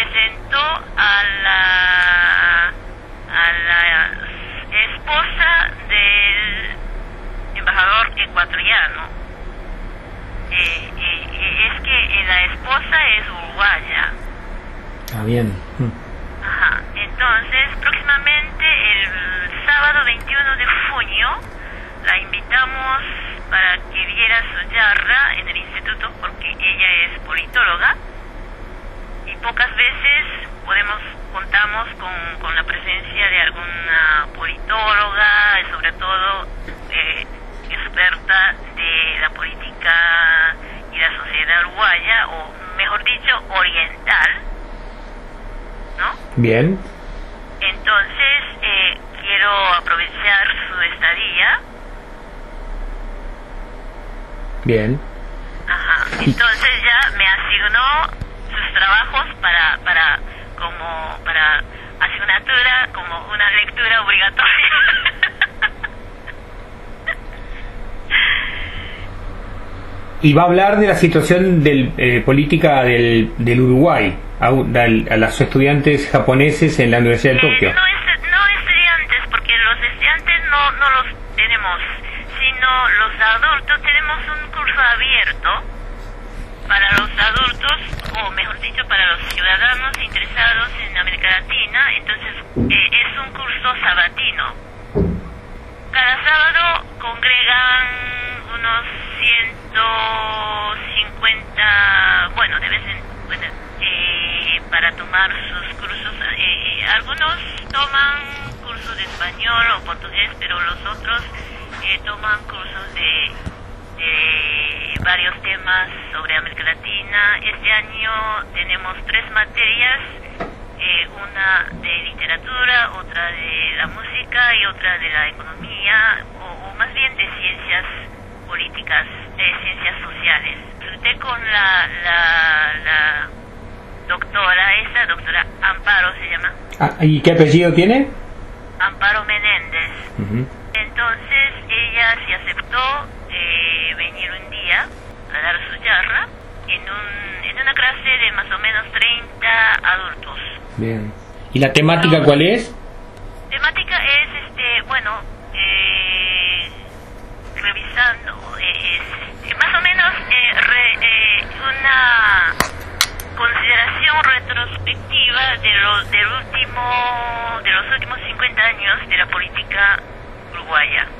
presentó a la esposa del embajador ecuatoriano. Es que la esposa es uruguaya. Ah, bien. Ajá. Entonces, próximamente el sábado 21 de junio la invitamos para que viera su charla en el instituto, porque ella es politóloga y pocas veces contamos con la presencia de alguna politóloga, sobre todo experta de la política y la sociedad uruguaya, o mejor dicho, oriental, ¿no? Bien. Entonces, quiero aprovechar su estadía. Bien. Ajá. Entonces ya me asignó sus trabajos para asignatura, como una lectura obligatoria. Y va a hablar de la situación política del Uruguay a los estudiantes japoneses en la Universidad de Tokio. No estudiantes, porque los estudiantes no los tenemos, sino los adultos. Tenemos un curso abierto para los adultos, o mejor dicho, para los ciudadanos interesados en América Latina. Entonces, es un curso sabatino. Cada sábado congregan unos 150, bueno, de vez en cuando, para tomar sus cursos. Algunos toman cursos de español o portugués, pero los otros toman cursos de varios temas sobre América Latina. Este año tenemos 3 materias, una de literatura, otra de la música y otra de la economía, o más bien de ciencias políticas, ciencias sociales. Consulté con la doctora Amparo se llama. ¿Y qué apellido tiene? Amparo Menéndez. Uh-huh. Entonces ella se aceptó venir un día a dar su charla en una clase de más o menos 30 adultos. Bien. ¿Y la temática cuál es? Temática es, revisando, más o menos una consideración retrospectiva de los últimos 50 años de la política uruguaya.